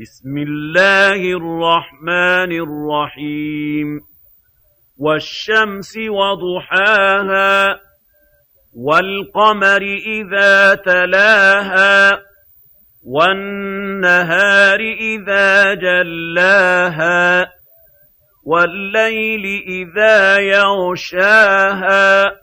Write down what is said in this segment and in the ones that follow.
بسم الله الرحمن الرحيم والشمس وضحاها والقمر إذا تلاها والنهار إذا جلاها والليل إذا يغشاها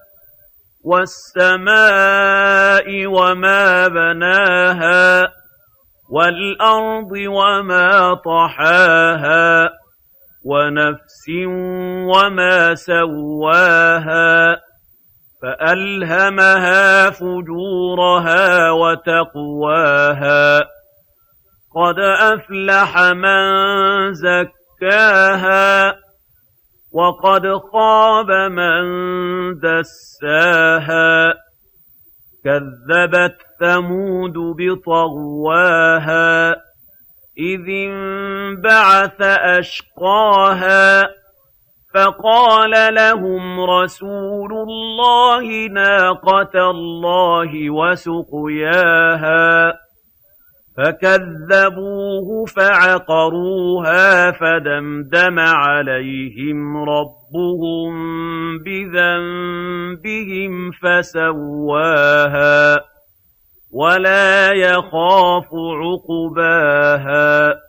والسماء وما بناها والأرض وما طحاها ونفس وما سواها فألهمها فجورها وتقواها قد أفلح من زكاها وقد خاب من دساها كذبت ثمود بطغواها إذ انبعث أشقاها فقال لهم رسول الله ناقة الله وسقياها فكذبوه فعقروها فدمدم عليهم ربهم بذنبهم فسواها ولا يخاف عقباها